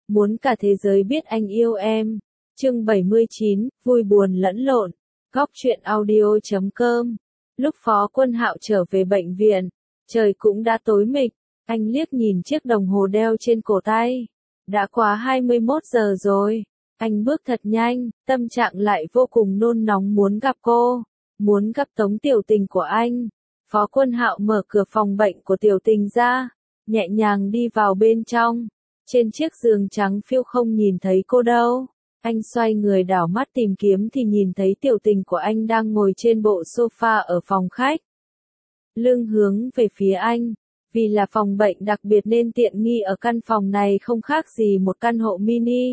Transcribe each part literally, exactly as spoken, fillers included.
Muốn cả thế giới biết anh yêu em. Chương bảy mươi chín, vui buồn lẫn lộn. Góc truyện audio chấm com. Lúc Phó Quân Hạo trở về bệnh viện, trời cũng đã tối mịt, anh liếc nhìn chiếc đồng hồ đeo trên cổ tay. Đã quá hai mươi mốt giờ rồi. Anh bước thật nhanh, tâm trạng lại vô cùng nôn nóng muốn gặp cô, muốn gặp Tống Tiểu Tình của anh. Phó Quân Hạo mở cửa phòng bệnh của Tiểu Tình ra, nhẹ nhàng đi vào bên trong. Trên chiếc giường trắng phiêu không nhìn thấy cô đâu. Anh xoay người đảo mắt tìm kiếm thì nhìn thấy Tiểu Tình của anh đang ngồi trên bộ sofa ở phòng khách. Lưng hướng về phía anh. Vì là phòng bệnh đặc biệt nên tiện nghi ở căn phòng này không khác gì một căn hộ mini.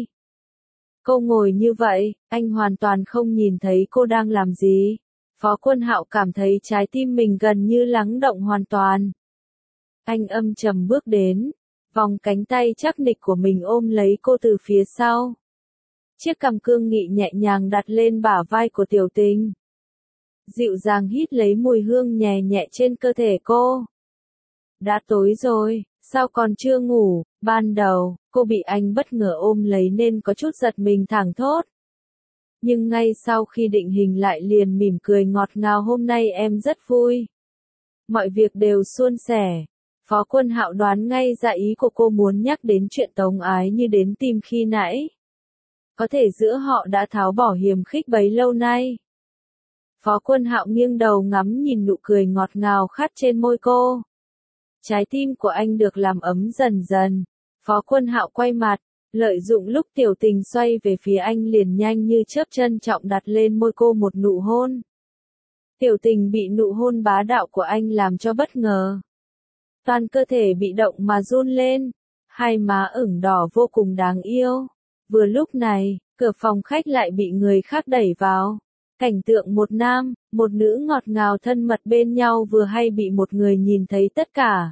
Cô ngồi như vậy, anh hoàn toàn không nhìn thấy cô đang làm gì. Phó Quân Hạo cảm thấy trái tim mình gần như lắng động hoàn toàn. Anh âm trầm bước đến, vòng cánh tay chắc nịch của mình ôm lấy cô từ phía sau. Chiếc cằm cương nghị nhẹ nhàng đặt lên bả vai của Tiểu Tình. Dịu dàng hít lấy mùi hương nhẹ nhẹ trên cơ thể cô. Đã tối rồi, sao còn chưa ngủ? Ban đầu, cô bị anh bất ngờ ôm lấy nên có chút giật mình thảng thốt. Nhưng ngay sau khi định hình lại liền mỉm cười ngọt ngào, hôm nay em rất vui. Mọi việc đều suôn sẻ. Phó Quân Hạo đoán ngay ra ý của cô muốn nhắc đến chuyện Tống Ái Như đến tim khi nãy. Có thể giữa họ đã tháo bỏ hiềm khích bấy lâu nay. Phó Quân Hạo nghiêng đầu ngắm nhìn nụ cười ngọt ngào khát trên môi cô. Trái tim của anh được làm ấm dần dần. Phó Quân Hạo quay mặt, lợi dụng lúc Tiểu Tình xoay về phía anh liền nhanh như chớp trân trọng đặt lên môi cô một nụ hôn. Tiểu Tình bị nụ hôn bá đạo của anh làm cho bất ngờ. Toàn cơ thể bị động mà run lên, hai má ửng đỏ vô cùng đáng yêu. Vừa lúc này, cửa phòng khách lại bị người khác đẩy vào. Cảnh tượng một nam, một nữ ngọt ngào thân mật bên nhau vừa hay bị một người nhìn thấy tất cả.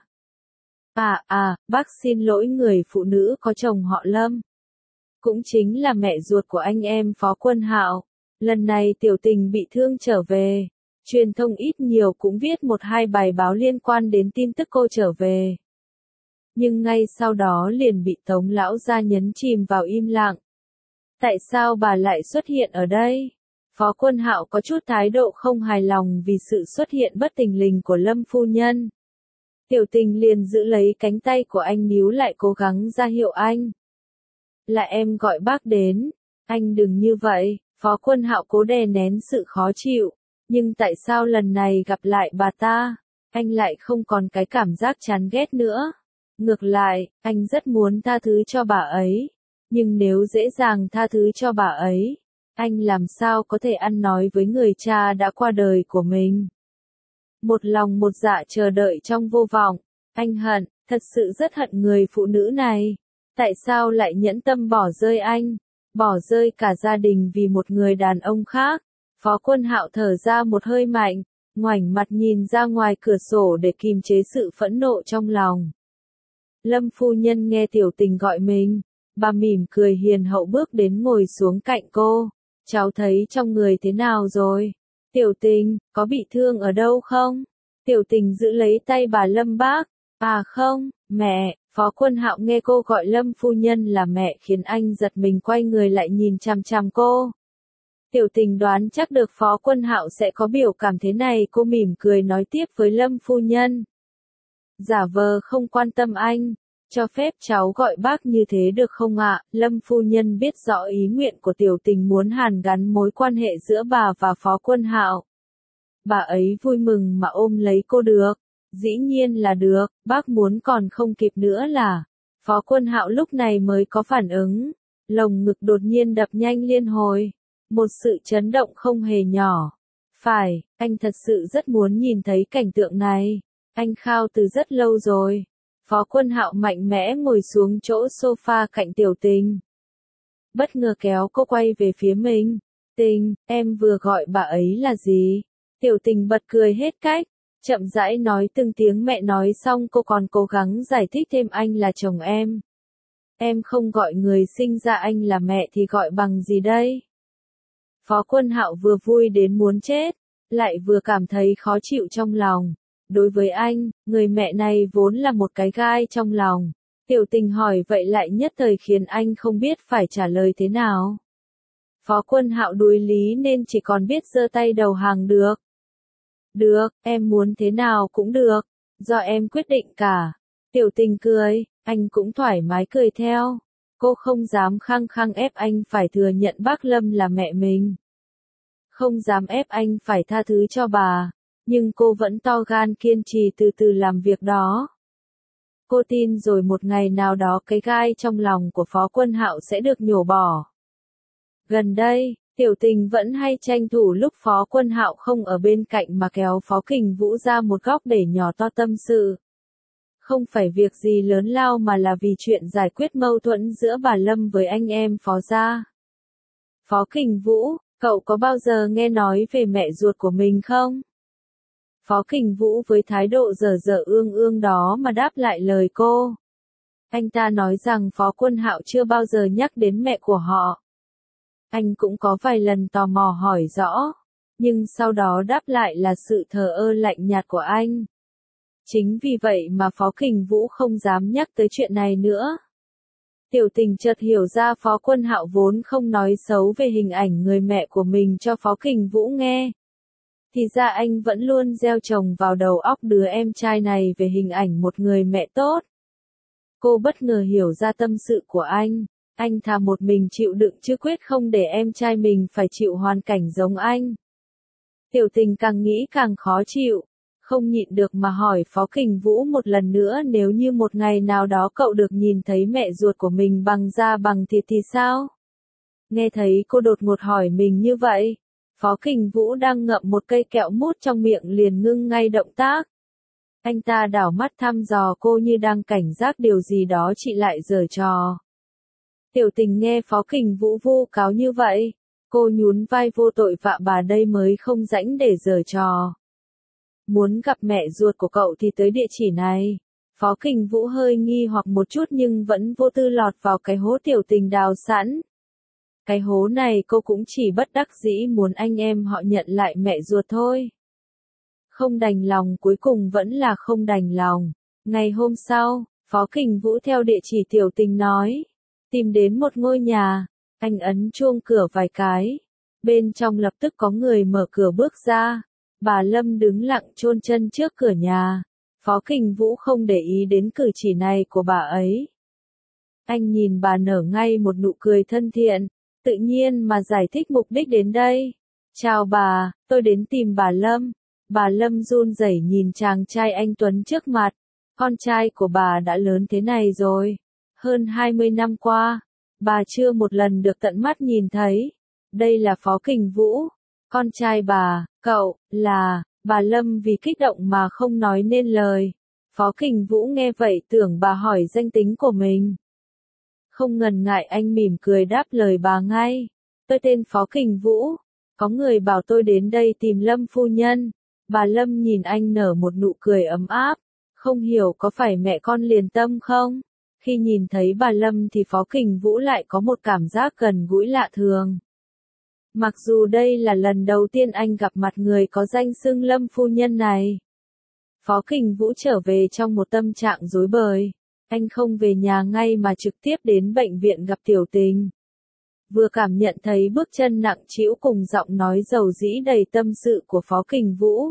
À à, bác xin lỗi, người phụ nữ có chồng họ Lâm. Cũng chính là mẹ ruột của anh em Phó Quân Hạo. Lần này Tiểu Tình bị thương trở về. Truyền thông ít nhiều cũng viết một hai bài báo liên quan đến tin tức cô trở về. Nhưng ngay sau đó liền bị Tống lão gia nhấn chìm vào im lặng. Tại sao bà lại xuất hiện ở đây? Phó Quân Hạo có chút thái độ không hài lòng vì sự xuất hiện bất thình lình của Lâm phu nhân. Tiểu Tình liền giữ lấy cánh tay của anh níu lại cố gắng ra hiệu anh. Là em gọi bác đến. Anh đừng như vậy. Phó Quân Hạo cố đè nén sự khó chịu. Nhưng tại sao lần này gặp lại bà ta, anh lại không còn cái cảm giác chán ghét nữa. Ngược lại, anh rất muốn tha thứ cho bà ấy. Nhưng nếu dễ dàng tha thứ cho bà ấy, anh làm sao có thể ăn nói với người cha đã qua đời của mình. Một lòng một dạ chờ đợi trong vô vọng. Anh hận, thật sự rất hận người phụ nữ này. Tại sao lại nhẫn tâm bỏ rơi anh, bỏ rơi cả gia đình vì một người đàn ông khác. Phó Quân Hạo thở ra một hơi mạnh, ngoảnh mặt nhìn ra ngoài cửa sổ để kìm chế sự phẫn nộ trong lòng. Lâm phu nhân nghe Tiểu Tình gọi mình, bà mỉm cười hiền hậu bước đến ngồi xuống cạnh cô. Cháu thấy trong người thế nào rồi? Tiểu Tình, có bị thương ở đâu không? Tiểu Tình giữ lấy tay bà Lâm bác. À không, mẹ. Phó Quân Hạo nghe cô gọi Lâm phu nhân là mẹ khiến anh giật mình quay người lại nhìn chằm chằm cô. Tiểu Tình đoán chắc được Phó Quân Hạo sẽ có biểu cảm thế này, cô mỉm cười nói tiếp với Lâm phu nhân. Giả vờ không quan tâm anh, cho phép cháu gọi bác như thế được không ạ? Lâm phu nhân biết rõ ý nguyện của Tiểu Tình muốn hàn gắn mối quan hệ giữa bà và Phó Quân Hạo. Bà ấy vui mừng mà ôm lấy cô được. Dĩ nhiên là được, bác muốn còn không kịp nữa là. Phó Quân Hạo lúc này mới có phản ứng. Lồng ngực đột nhiên đập nhanh liên hồi. Một sự chấn động không hề nhỏ. Phải, anh thật sự rất muốn nhìn thấy cảnh tượng này. Anh khao từ rất lâu rồi. Phó Quân Hạo mạnh mẽ ngồi xuống chỗ sofa cạnh Tiểu Tình. Bất ngờ kéo cô quay về phía mình. Tình, em vừa gọi bà ấy là gì? Tiểu Tình bật cười hết cách. Chậm rãi nói từng tiếng mẹ nói xong cô còn cố gắng giải thích thêm, anh là chồng em. Em không gọi người sinh ra anh là mẹ thì gọi bằng gì đây? Phó Quân Hạo vừa vui đến muốn chết, lại vừa cảm thấy khó chịu trong lòng. Đối với anh, người mẹ này vốn là một cái gai trong lòng. Tiểu Tình hỏi vậy lại nhất thời khiến anh không biết phải trả lời thế nào. Phó Quân Hạo đuối lý nên chỉ còn biết giơ tay đầu hàng được. Được, em muốn thế nào cũng được, do em quyết định cả. Tiểu Tình cười, anh cũng thoải mái cười theo. Cô không dám khăng khăng ép anh phải thừa nhận bác Lâm là mẹ mình. Không dám ép anh phải tha thứ cho bà, nhưng cô vẫn to gan kiên trì từ từ làm việc đó. Cô tin rồi một ngày nào đó cái gai trong lòng của Phó Quân Hạo sẽ được nhổ bỏ. Gần đây, Tiểu Tình vẫn hay tranh thủ lúc Phó Quân Hạo không ở bên cạnh mà kéo Phó Kình Vũ ra một góc để nhỏ to tâm sự. Không phải việc gì lớn lao mà là vì chuyện giải quyết mâu thuẫn giữa bà Lâm với anh em Phó gia. Phó Kình Vũ, cậu có bao giờ nghe nói về mẹ ruột của mình không? Phó Kình Vũ với thái độ dở dở ương ương đó mà đáp lại lời cô. Anh ta nói rằng Phó Quân Hạo chưa bao giờ nhắc đến mẹ của họ. Anh cũng có vài lần tò mò hỏi rõ, nhưng sau đó đáp lại là sự thờ ơ lạnh nhạt của anh. Chính vì vậy mà Phó Kình Vũ không dám nhắc tới chuyện này nữa. Tiểu Tình chợt hiểu ra Phó Quân Hạo vốn không nói xấu về hình ảnh người mẹ của mình cho Phó Kình Vũ nghe. Thì ra anh vẫn luôn gieo trồng vào đầu óc đứa em trai này về hình ảnh một người mẹ tốt. Cô bất ngờ hiểu ra tâm sự của anh. Anh thà một mình chịu đựng chứ quyết không để em trai mình phải chịu hoàn cảnh giống anh. Tiểu Tình càng nghĩ càng khó chịu, không nhịn được mà hỏi Phó Kình Vũ một lần nữa, nếu như một ngày nào đó cậu được nhìn thấy mẹ ruột của mình bằng da bằng thịt thì sao? Nghe thấy cô đột ngột hỏi mình như vậy, Phó Kình Vũ đang ngậm một cây kẹo mút trong miệng liền ngưng ngay động tác. Anh ta đảo mắt thăm dò cô như đang cảnh giác điều gì đó chị lại giở trò. Tiểu Tình nghe Phó Kình Vũ vu cáo như vậy, cô nhún vai vô tội vạ, bà đây mới không rảnh để giở trò. Muốn gặp mẹ ruột của cậu thì tới địa chỉ này. Phó Kình Vũ hơi nghi hoặc một chút nhưng vẫn vô tư lọt vào cái hố Tiểu Tình đào sẵn. Cái hố này cô cũng chỉ bất đắc dĩ muốn anh em họ nhận lại mẹ ruột thôi. Không đành lòng, cuối cùng vẫn là không đành lòng. Ngày hôm sau, Phó Kình Vũ theo địa chỉ Tiểu Tình nói, tìm đến một ngôi nhà, anh ấn chuông cửa vài cái. Bên trong lập tức có người mở cửa bước ra. Bà Lâm đứng lặng chôn chân trước cửa nhà. Phó Kình Vũ không để ý đến cử chỉ này của bà ấy. Anh nhìn bà nở ngay một nụ cười thân thiện, tự nhiên mà giải thích mục đích đến đây. Chào bà, tôi đến tìm bà Lâm. Bà Lâm run rẩy nhìn chàng trai anh tuấn trước mặt. Con trai của bà đã lớn thế này rồi. Hơn hai mươi năm qua, bà chưa một lần được tận mắt nhìn thấy. Đây là Phó Kình Vũ. Con trai bà, cậu, là, bà Lâm vì kích động mà không nói nên lời. Phó Kình Vũ nghe vậy tưởng bà hỏi danh tính của mình. Không ngần ngại anh mỉm cười đáp lời bà ngay. Tôi tên Phó Kình Vũ, có người bảo tôi đến đây tìm Lâm phu nhân. Bà Lâm nhìn anh nở một nụ cười ấm áp, không hiểu có phải mẹ con liền tâm không? Khi nhìn thấy bà Lâm thì Phó Kình Vũ lại có một cảm giác gần gũi lạ thường. Mặc dù đây là lần đầu tiên anh gặp mặt người có danh xưng Lâm phu nhân này. Phó Kình Vũ trở về trong một tâm trạng rối bời. Anh không về nhà ngay mà trực tiếp đến bệnh viện gặp Tiểu Tình. Vừa cảm nhận thấy bước chân nặng trĩu cùng giọng nói dầu dĩ đầy tâm sự của Phó Kình Vũ.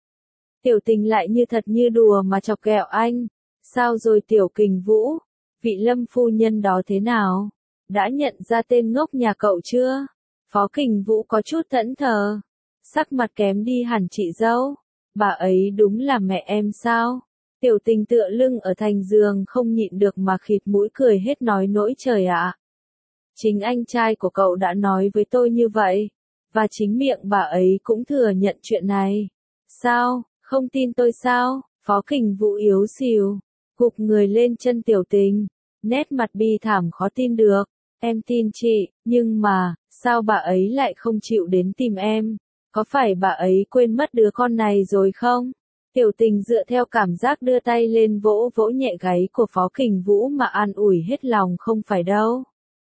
Tiểu Tình lại như thật như đùa mà chọc ghẹo anh. Sao rồi Tiểu Kình Vũ? Vị Lâm phu nhân đó thế nào? Đã nhận ra tên ngốc nhà cậu chưa? Phó Kình Vũ có chút thẫn thờ. Sắc mặt kém đi hẳn chị dâu. Bà ấy đúng là mẹ em sao? Tiểu Tình tựa lưng ở thành giường không nhịn được mà khịt mũi cười hết nói nỗi trời ạ. Chính anh trai của cậu đã nói với tôi như vậy. Và chính miệng bà ấy cũng thừa nhận chuyện này. Sao, không tin tôi sao? Phó Kình Vũ yếu xìu, gục người lên chân Tiểu Tình. Nét mặt bi thảm khó tin được. Em tin chị, nhưng mà, sao bà ấy lại không chịu đến tìm em? Có phải bà ấy quên mất đứa con này rồi không? Tiểu Tình dựa theo cảm giác đưa tay lên vỗ vỗ nhẹ gáy của Phó Kình Vũ mà an ủi hết lòng, không phải đâu.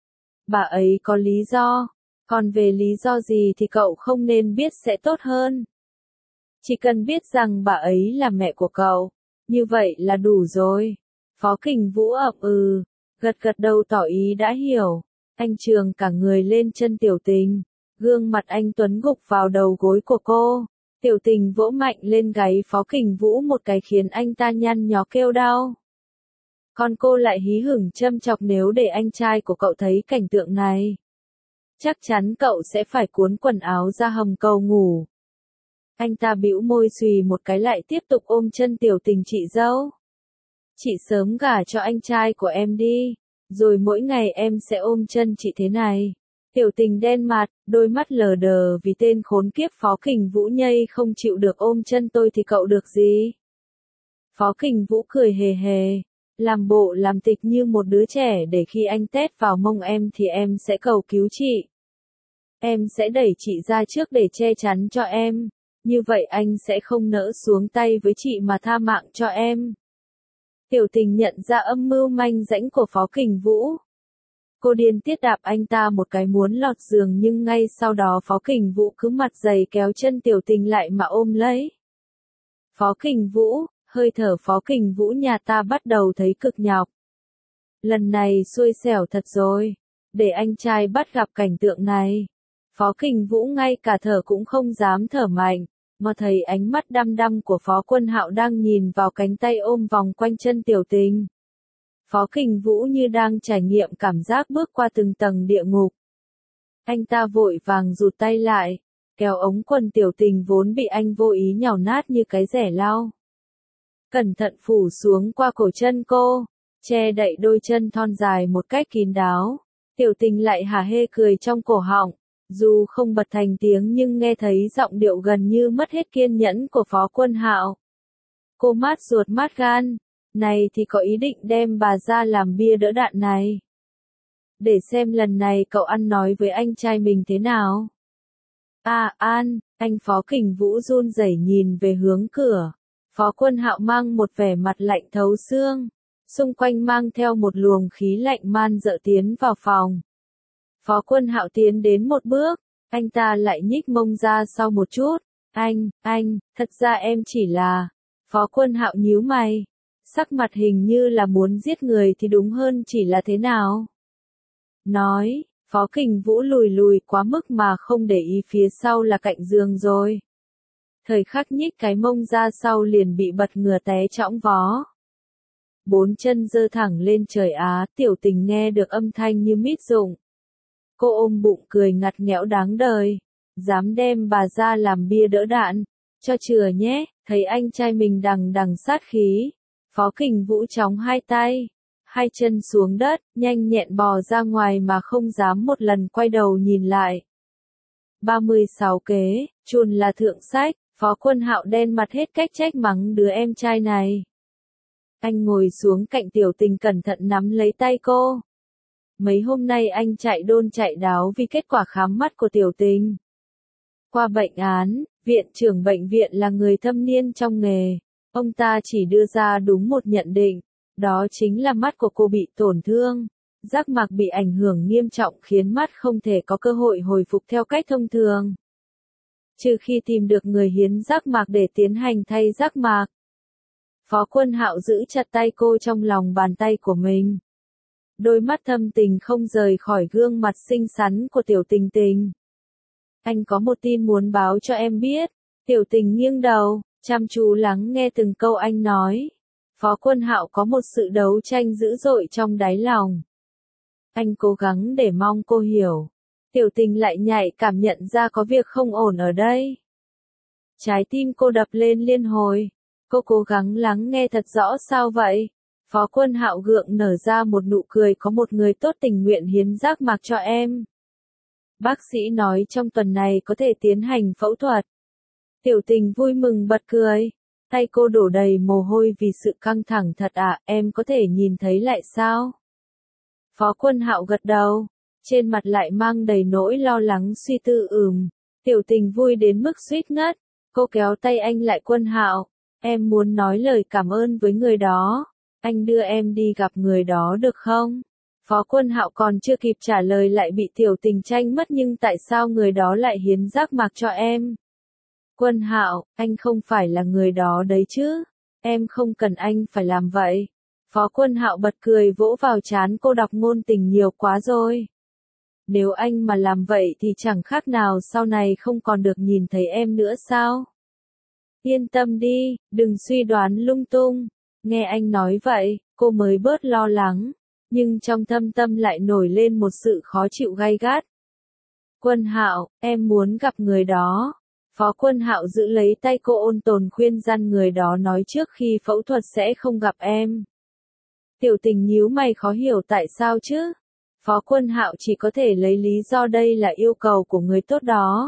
Bà ấy có lý do, còn về lý do gì thì cậu không nên biết sẽ tốt hơn. Chỉ cần biết rằng bà ấy là mẹ của cậu, như vậy là đủ rồi. Phó Kình Vũ ậm ừ, gật gật đầu tỏ ý đã hiểu. Anh trường cả người lên chân Tiểu Tình. Gương mặt anh tuấn gục vào đầu gối của cô. Tiểu Tình vỗ mạnh lên gáy Phó Kình Vũ một cái khiến anh ta nhăn nhó kêu đau. Còn cô lại hí hửng châm chọc nếu để anh trai của cậu thấy cảnh tượng này. Chắc chắn cậu sẽ phải cuốn quần áo ra hầm cầu ngủ. Anh ta bĩu môi xùy một cái lại tiếp tục ôm chân Tiểu Tình chị dâu. Chị sớm gả cho anh trai của em đi, rồi mỗi ngày em sẽ ôm chân chị thế này. Tiểu Tình đen mặt, đôi mắt lờ đờ vì tên khốn kiếp Phó Kình Vũ nhây không chịu được ôm chân tôi thì cậu được gì? Phó Kình Vũ cười hề hề, làm bộ làm tịch như một đứa trẻ để khi anh tét vào mông em thì em sẽ cầu cứu chị. Em sẽ đẩy chị ra trước để che chắn cho em, như vậy anh sẽ không nỡ xuống tay với chị mà tha mạng cho em. Tiểu Tình nhận ra âm mưu manh rãnh của Phó Kình Vũ. Cô điên tiết đạp anh ta một cái muốn lọt giường nhưng ngay sau đó Phó Kình Vũ cứ mặt dày kéo chân Tiểu Tình lại mà ôm lấy. Phó Kình Vũ, hơi thở Phó Kình Vũ nhà ta bắt đầu thấy cực nhọc. Lần này xui xẻo thật rồi, để anh trai bắt gặp cảnh tượng này. Phó Kình Vũ ngay cả thở cũng không dám thở mạnh, mà thấy ánh mắt đăm đăm của Phó Quân Hạo đang nhìn vào cánh tay ôm vòng quanh chân Tiểu Tình. Phó Kình Vũ như đang trải nghiệm cảm giác bước qua từng tầng địa ngục. Anh ta vội vàng rụt tay lại, kéo ống quần Tiểu Tình vốn bị anh vô ý nhào nát như cái rẻ lau. Cẩn thận phủ xuống qua cổ chân cô, che đậy đôi chân thon dài một cách kín đáo. Tiểu Tình lại hả hê cười trong cổ họng, dù không bật thành tiếng nhưng nghe thấy giọng điệu gần như mất hết kiên nhẫn của Phó Quân Hạo. Cô mát ruột mát gan, này thì có ý định đem bà ra làm bia đỡ đạn này. Để xem lần này cậu ăn nói với anh trai mình thế nào. À An, anh Phó Kình Vũ run rẩy nhìn về hướng cửa. Phó Quân Hạo mang một vẻ mặt lạnh thấu xương, xung quanh mang theo một luồng khí lạnh man dợ tiến vào phòng. Phó Quân Hạo tiến đến một bước, anh ta lại nhích mông ra sau một chút. Anh, anh, thật ra em chỉ là... Phó Quân Hạo nhíu mày, sắc mặt hình như là muốn giết người thì đúng hơn chỉ là thế nào. Nói, Phó Kình Vũ lùi lùi quá mức mà không để ý phía sau là cạnh giường rồi. Thời khắc nhích cái mông ra sau liền bị bật ngửa té chõng vó. Bốn chân giơ thẳng lên trời á, Tiểu Tình nghe được âm thanh như mít rụng. Cô ôm bụng cười ngặt nghẽo đáng đời. Dám đem bà ra làm bia đỡ đạn, cho chừa nhé, thấy anh trai mình đằng đằng sát khí. Phó Kình Vũ chóng hai tay, hai chân xuống đất, nhanh nhẹn bò ra ngoài mà không dám một lần quay đầu nhìn lại. ba mươi sáu kế, chuồn là thượng sách, Phó Quân Hạo đen mặt hết cách trách mắng đứa em trai này. Anh ngồi xuống cạnh Tiểu Tình cẩn thận nắm lấy tay cô. Mấy hôm nay anh chạy đôn chạy đáo vì kết quả khám mắt của Tiểu Tình. Qua bệnh án, viện trưởng bệnh viện là người thâm niên trong nghề. Ông ta chỉ đưa ra đúng một nhận định, đó chính là mắt của cô bị tổn thương. Giác mạc bị ảnh hưởng nghiêm trọng khiến mắt không thể có cơ hội hồi phục theo cách thông thường. Trừ khi tìm được người hiến giác mạc để tiến hành thay giác mạc. Phó Quân Hạo giữ chặt tay cô trong lòng bàn tay của mình. Đôi mắt thâm tình không rời khỏi gương mặt xinh xắn của Tiểu Tình Tình. Anh có một tin muốn báo cho em biết. Tiểu Tình nghiêng đầu, chăm chú lắng nghe từng câu anh nói. Phó Quân Hạo có một sự đấu tranh dữ dội trong đáy lòng. Anh cố gắng để mong cô hiểu. Tiểu Tình lại nhạy cảm nhận ra có việc không ổn ở đây. Trái tim cô đập lên liên hồi. Cô cố gắng lắng nghe thật rõ sao vậy. Phó Quân Hạo gượng nở ra một nụ cười, có một người tốt tình nguyện hiến giác mạc cho em. Bác sĩ nói trong tuần này có thể tiến hành phẫu thuật. Tiểu Tình vui mừng bật cười. Tay cô đổ đầy mồ hôi vì sự căng thẳng thật ạ, à, em có thể nhìn thấy lại sao? Phó Quân Hạo gật đầu, trên mặt lại mang đầy nỗi lo lắng suy tư ừm. Tiểu Tình vui đến mức suýt ngất, cô kéo tay anh lại. Quân Hạo, em muốn nói lời cảm ơn với người đó, anh đưa em đi gặp người đó được không? Phó Quân Hạo còn chưa kịp trả lời lại bị Tiểu Tình tranh mất, nhưng tại sao người đó lại hiến giác mạc cho em? Quân Hạo, anh không phải là người đó đấy chứ, em không cần anh phải làm vậy. Phó Quân Hạo bật cười vỗ vào trán cô, đọc ngôn tình nhiều quá rồi. Nếu anh mà làm vậy thì chẳng khác nào sau này không còn được nhìn thấy em nữa sao? Yên tâm đi, đừng suy đoán lung tung. Nghe anh nói vậy, cô mới bớt lo lắng, nhưng trong thâm tâm lại nổi lên một sự khó chịu gay gắt. Quân Hạo, em muốn gặp người đó. Phó Quân Hạo giữ lấy tay cô, ôn tồn khuyên răn người đó nói trước khi phẫu thuật sẽ không gặp em. Tiểu Tình nhíu mày khó hiểu tại sao chứ? Phó Quân Hạo chỉ có thể lấy lý do đây là yêu cầu của người tốt đó.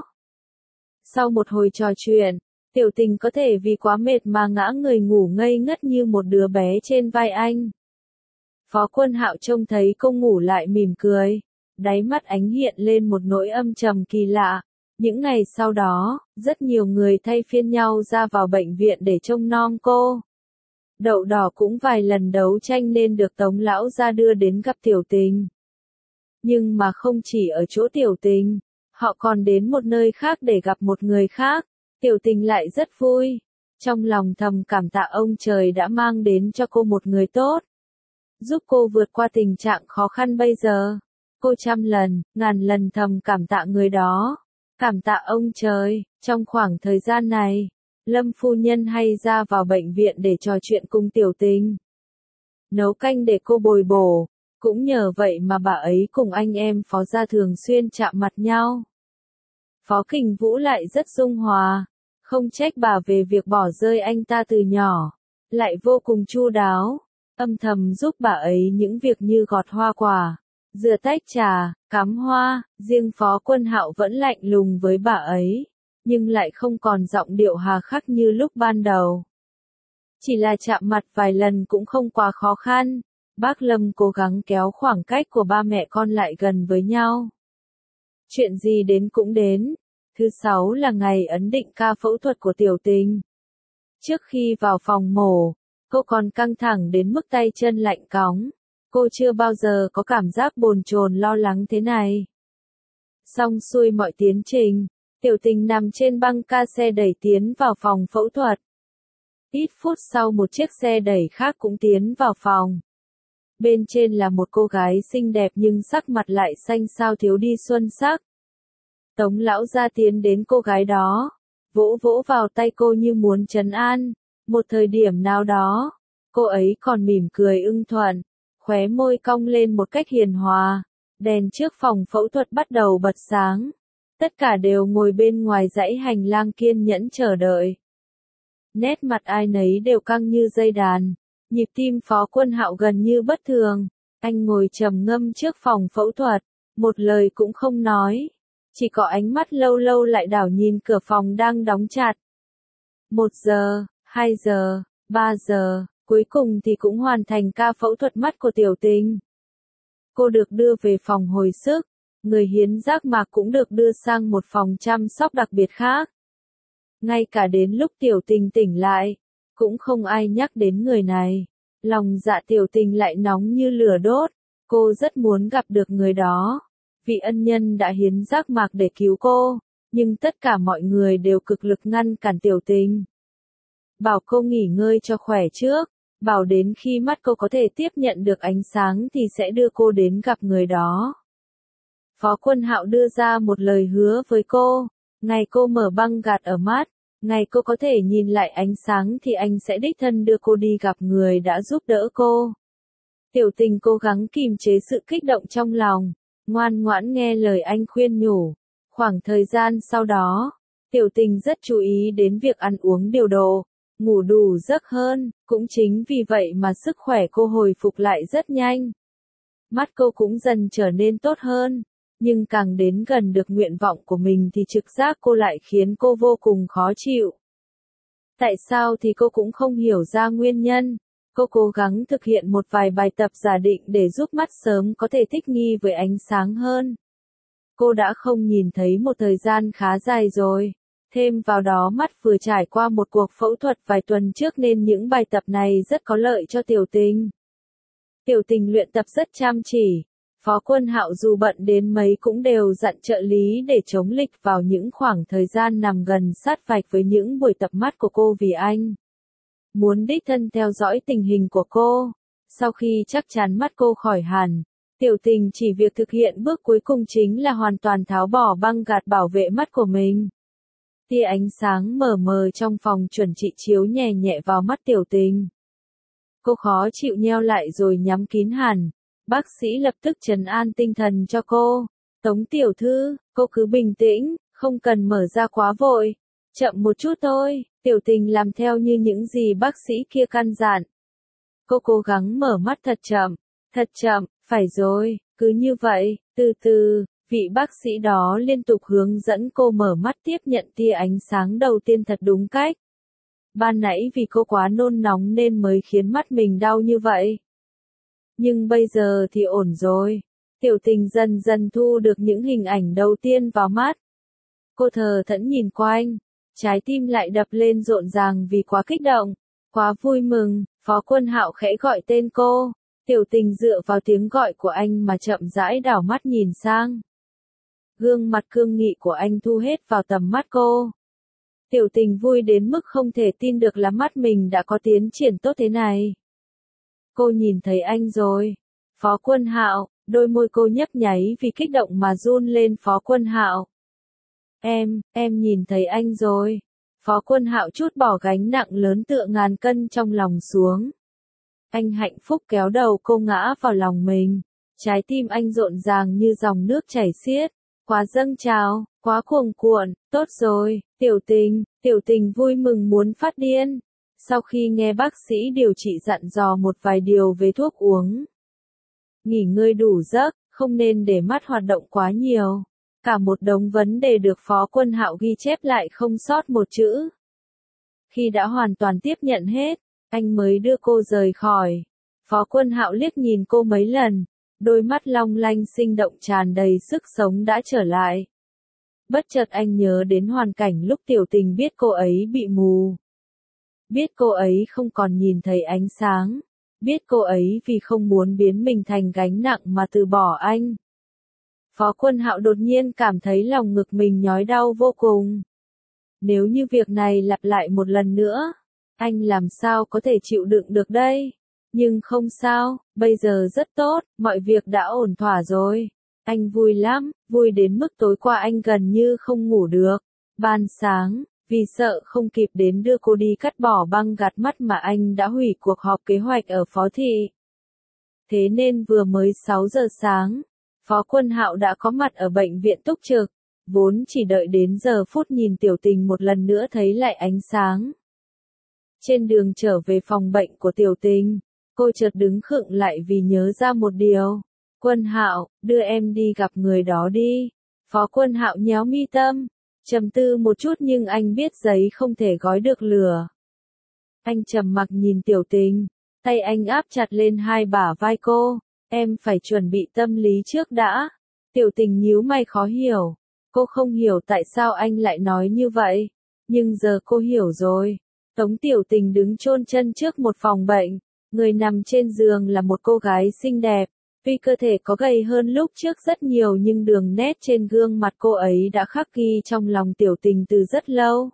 Sau một hồi trò chuyện, Tiểu Tình có thể vì quá mệt mà ngã người ngủ ngây ngất như một đứa bé trên vai anh. Phó Quân Hạo trông thấy cô ngủ lại mỉm cười, đáy mắt ánh hiện lên một nỗi âm trầm kỳ lạ. Những ngày sau đó, rất nhiều người thay phiên nhau ra vào bệnh viện để trông nom cô. Đậu Đỏ cũng vài lần đấu tranh nên được Tống lão gia đưa đến gặp Tiểu Tình. Nhưng mà không chỉ ở chỗ Tiểu Tình, họ còn đến một nơi khác để gặp một người khác. Tiểu Tình lại rất vui, trong lòng thầm cảm tạ ông trời đã mang đến cho cô một người tốt, giúp cô vượt qua tình trạng khó khăn bây giờ. Cô trăm lần, ngàn lần thầm cảm tạ người đó, cảm tạ ông trời. Trong khoảng thời gian này, Lâm phu nhân hay ra vào bệnh viện để trò chuyện cùng Tiểu Tình, nấu canh để cô bồi bổ. Cũng nhờ vậy mà bà ấy cùng anh em Phó gia thường xuyên chạm mặt nhau. Phó Kình Vũ lại rất dung hòa, không trách bà về việc bỏ rơi anh ta từ nhỏ, lại vô cùng chu đáo, âm thầm giúp bà ấy những việc như gọt hoa quả, rửa tách trà, cắm hoa. Riêng Phó Quân Hạo vẫn lạnh lùng với bà ấy, nhưng lại không còn giọng điệu hà khắc như lúc ban đầu. Chỉ là chạm mặt vài lần cũng không quá khó khăn. Bác Lâm cố gắng kéo khoảng cách của ba mẹ con lại gần với nhau. Chuyện gì đến cũng đến. Thứ sáu là ngày ấn định ca phẫu thuật của Tiểu Tình. Trước khi vào phòng mổ, cô còn căng thẳng đến mức tay chân lạnh cóng. Cô chưa bao giờ có cảm giác bồn chồn lo lắng thế này. Xong xuôi mọi tiến trình, Tiểu Tình nằm trên băng ca xe đẩy tiến vào phòng phẫu thuật. Ít phút sau một chiếc xe đẩy khác cũng tiến vào phòng. Bên trên là một cô gái xinh đẹp nhưng sắc mặt lại xanh xao thiếu đi xuân sắc. Tống lão gia tiến đến cô gái đó, vỗ vỗ vào tay cô như muốn trấn an. Một thời điểm nào đó, cô ấy còn mỉm cười ưng thuận, khóe môi cong lên một cách hiền hòa. Đèn trước phòng phẫu thuật bắt đầu bật sáng. Tất cả đều ngồi bên ngoài dãy hành lang kiên nhẫn chờ đợi. Nét mặt ai nấy đều căng như dây đàn. Nhịp tim Phó Quân Hạo gần như bất thường. Anh ngồi trầm ngâm trước phòng phẫu thuật, một lời cũng không nói. Chỉ có ánh mắt lâu lâu lại đảo nhìn cửa phòng đang đóng chặt. Một giờ, hai giờ, ba giờ, cuối cùng thì cũng hoàn thành ca phẫu thuật mắt của Tiểu Tình. Cô được đưa về phòng hồi sức, người hiến giác mạc cũng được đưa sang một phòng chăm sóc đặc biệt khác. Ngay cả đến lúc Tiểu Tình tỉnh lại, cũng không ai nhắc đến người này. Lòng dạ Tiểu Tình lại nóng như lửa đốt, cô rất muốn gặp được người đó. Vị ân nhân đã hiến giác mạc để cứu cô, nhưng tất cả mọi người đều cực lực ngăn cản Tiểu Tình. Bảo cô nghỉ ngơi cho khỏe trước, bảo đến khi mắt cô có thể tiếp nhận được ánh sáng thì sẽ đưa cô đến gặp người đó. Phó Quân Hạo đưa ra một lời hứa với cô, ngày cô mở băng gạt ở mắt, ngày cô có thể nhìn lại ánh sáng thì anh sẽ đích thân đưa cô đi gặp người đã giúp đỡ cô. Tiểu Tình cố gắng kìm chế sự kích động trong lòng, ngoan ngoãn nghe lời anh khuyên nhủ. Khoảng thời gian sau đó, Tiểu Tình rất chú ý đến việc ăn uống điều độ, ngủ đủ giấc hơn, cũng chính vì vậy mà sức khỏe cô hồi phục lại rất nhanh. Mắt cô cũng dần trở nên tốt hơn, nhưng càng đến gần được nguyện vọng của mình thì trực giác cô lại khiến cô vô cùng khó chịu. Tại sao thì cô cũng không hiểu ra nguyên nhân. Cô cố gắng thực hiện một vài bài tập giả định để giúp mắt sớm có thể thích nghi với ánh sáng hơn. Cô đã không nhìn thấy một thời gian khá dài rồi. Thêm vào đó mắt vừa trải qua một cuộc phẫu thuật vài tuần trước nên những bài tập này rất có lợi cho Tiểu Tình. Tiểu Tình luyện tập rất chăm chỉ. Phó Quân Hạo dù bận đến mấy cũng đều dặn trợ lý để chống lịch vào những khoảng thời gian nằm gần sát vạch với những buổi tập mắt của cô vì anh muốn đích thân theo dõi tình hình của cô. Sau khi chắc chắn mắt cô khỏi hẳn, Tiểu Tình chỉ việc thực hiện bước cuối cùng chính là hoàn toàn tháo bỏ băng gạt bảo vệ mắt của mình. Tia ánh sáng mờ mờ trong phòng chuẩn trị chiếu nhẹ nhẹ vào mắt Tiểu Tình. Cô khó chịu nheo lại rồi nhắm kín hẳn. Bác sĩ lập tức trấn an tinh thần cho cô. Tống tiểu thư, cô cứ bình tĩnh, không cần mở ra quá vội. Chậm một chút thôi. Tiểu Tình làm theo như những gì bác sĩ kia căn dặn. Cô cố gắng mở mắt thật chậm, thật chậm, phải rồi, cứ như vậy, từ từ, vị bác sĩ đó liên tục hướng dẫn cô mở mắt tiếp nhận tia ánh sáng đầu tiên thật đúng cách. Ban nãy vì cô quá nôn nóng nên mới khiến mắt mình đau như vậy. Nhưng bây giờ thì ổn rồi. Tiểu Tình dần dần thu được những hình ảnh đầu tiên vào mắt. Cô thờ thẫn nhìn quanh, trái tim lại đập lên rộn ràng vì quá kích động, quá vui mừng. Phó Quân Hạo khẽ gọi tên cô. Tiểu Tình dựa vào tiếng gọi của anh mà chậm rãi đảo mắt nhìn sang. Gương mặt cương nghị của anh thu hết vào tầm mắt cô. Tiểu Tình vui đến mức không thể tin được là mắt mình đã có tiến triển tốt thế này. Cô nhìn thấy anh rồi. Phó Quân Hạo, đôi môi cô nhấp nháy vì kích động mà run lên. Phó Quân Hạo. Em, em nhìn thấy anh rồi. Phó Quân Hạo trút bỏ gánh nặng lớn tựa ngàn cân trong lòng xuống. Anh hạnh phúc kéo đầu cô ngã vào lòng mình. Trái tim anh rộn ràng như dòng nước chảy xiết. Quá dâng trào, quá cuồng cuộn, tốt rồi, Tiểu Tình, Tiểu Tình vui mừng muốn phát điên. Sau khi nghe bác sĩ điều trị dặn dò một vài điều về thuốc uống. Nghỉ ngơi đủ giấc, không nên để mắt hoạt động quá nhiều. Cả một đống vấn đề được Phó Quân Hạo ghi chép lại không sót một chữ. Khi đã hoàn toàn tiếp nhận hết, anh mới đưa cô rời khỏi. Phó Quân Hạo liếc nhìn cô mấy lần, đôi mắt long lanh sinh động tràn đầy sức sống đã trở lại. Bất chợt anh nhớ đến hoàn cảnh lúc Tiểu Tình biết cô ấy bị mù. Biết cô ấy không còn nhìn thấy ánh sáng. Biết cô ấy vì không muốn biến mình thành gánh nặng mà từ bỏ anh. Phó Quân Hạo đột nhiên cảm thấy lòng ngực mình nhói đau vô cùng. Nếu như việc này lặp lại một lần nữa, anh làm sao có thể chịu đựng được đây? Nhưng không sao, bây giờ rất tốt, mọi việc đã ổn thỏa rồi. Anh vui lắm, vui đến mức tối qua anh gần như không ngủ được. Ban sáng, vì sợ không kịp đến đưa cô đi cắt bỏ băng gạt mắt mà anh đã hủy cuộc họp kế hoạch ở Phó Thị. Thế nên vừa mới sáu giờ sáng, Phó Quân Hạo đã có mặt ở bệnh viện túc trực, vốn chỉ đợi đến giờ phút nhìn Tiểu Tình một lần nữa thấy lại ánh sáng. Trên đường trở về phòng bệnh của Tiểu Tình, cô chợt đứng khựng lại vì nhớ ra một điều. Quân Hạo, đưa em đi gặp người đó đi. Phó Quân Hạo nhéo mi tâm, trầm tư một chút nhưng anh biết giấy không thể gói được lửa. Anh trầm mặc nhìn Tiểu Tình, tay anh áp chặt lên hai bả vai cô. Em phải chuẩn bị tâm lý trước đã. Tiểu Tình nhíu mày khó hiểu. Cô không hiểu tại sao anh lại nói như vậy. Nhưng giờ cô hiểu rồi. Tống Tiểu Tình đứng chôn chân trước một phòng bệnh. Người nằm trên giường là một cô gái xinh đẹp. Tuy cơ thể có gầy hơn lúc trước rất nhiều nhưng đường nét trên gương mặt cô ấy đã khắc ghi trong lòng Tiểu Tình từ rất lâu.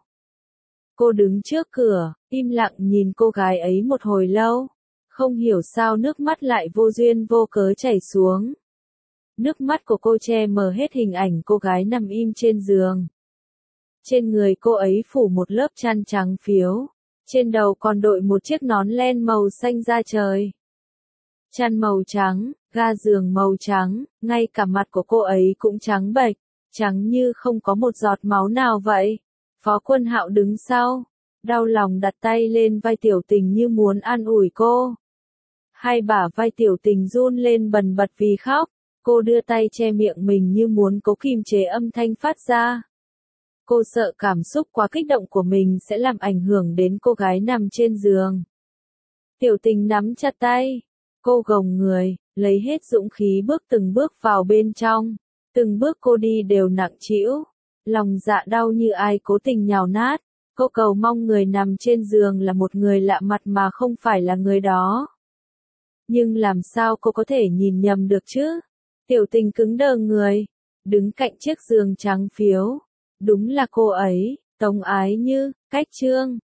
Cô đứng trước cửa, im lặng nhìn cô gái ấy một hồi lâu. Không hiểu sao nước mắt lại vô duyên vô cớ chảy xuống. Nước mắt của cô che mờ hết hình ảnh cô gái nằm im trên giường. Trên người cô ấy phủ một lớp chăn trắng phiếu. Trên đầu còn đội một chiếc nón len màu xanh da trời. Chăn màu trắng, ga giường màu trắng, ngay cả mặt của cô ấy cũng trắng bệch, trắng như không có một giọt máu nào vậy. Phó Quân Hạo đứng sau, đau lòng đặt tay lên vai Tiểu Tình như muốn an ủi cô. Hai bả vai Tiểu Tình run lên bần bật vì khóc, cô đưa tay che miệng mình như muốn cố kìm chế âm thanh phát ra. Cô sợ cảm xúc quá kích động của mình sẽ làm ảnh hưởng đến cô gái nằm trên giường. Tiểu Tình nắm chặt tay, cô gồng người, lấy hết dũng khí bước từng bước vào bên trong. Từng bước cô đi đều nặng trĩu, lòng dạ đau như ai cố tình nhào nát. Cô cầu mong người nằm trên giường là một người lạ mặt mà không phải là người đó. Nhưng làm sao cô có thể nhìn nhầm được chứ? Tiểu Tình cứng đờ người, đứng cạnh chiếc giường trắng phiếu. Đúng là cô ấy, Tống Ái Như, Cách Trương.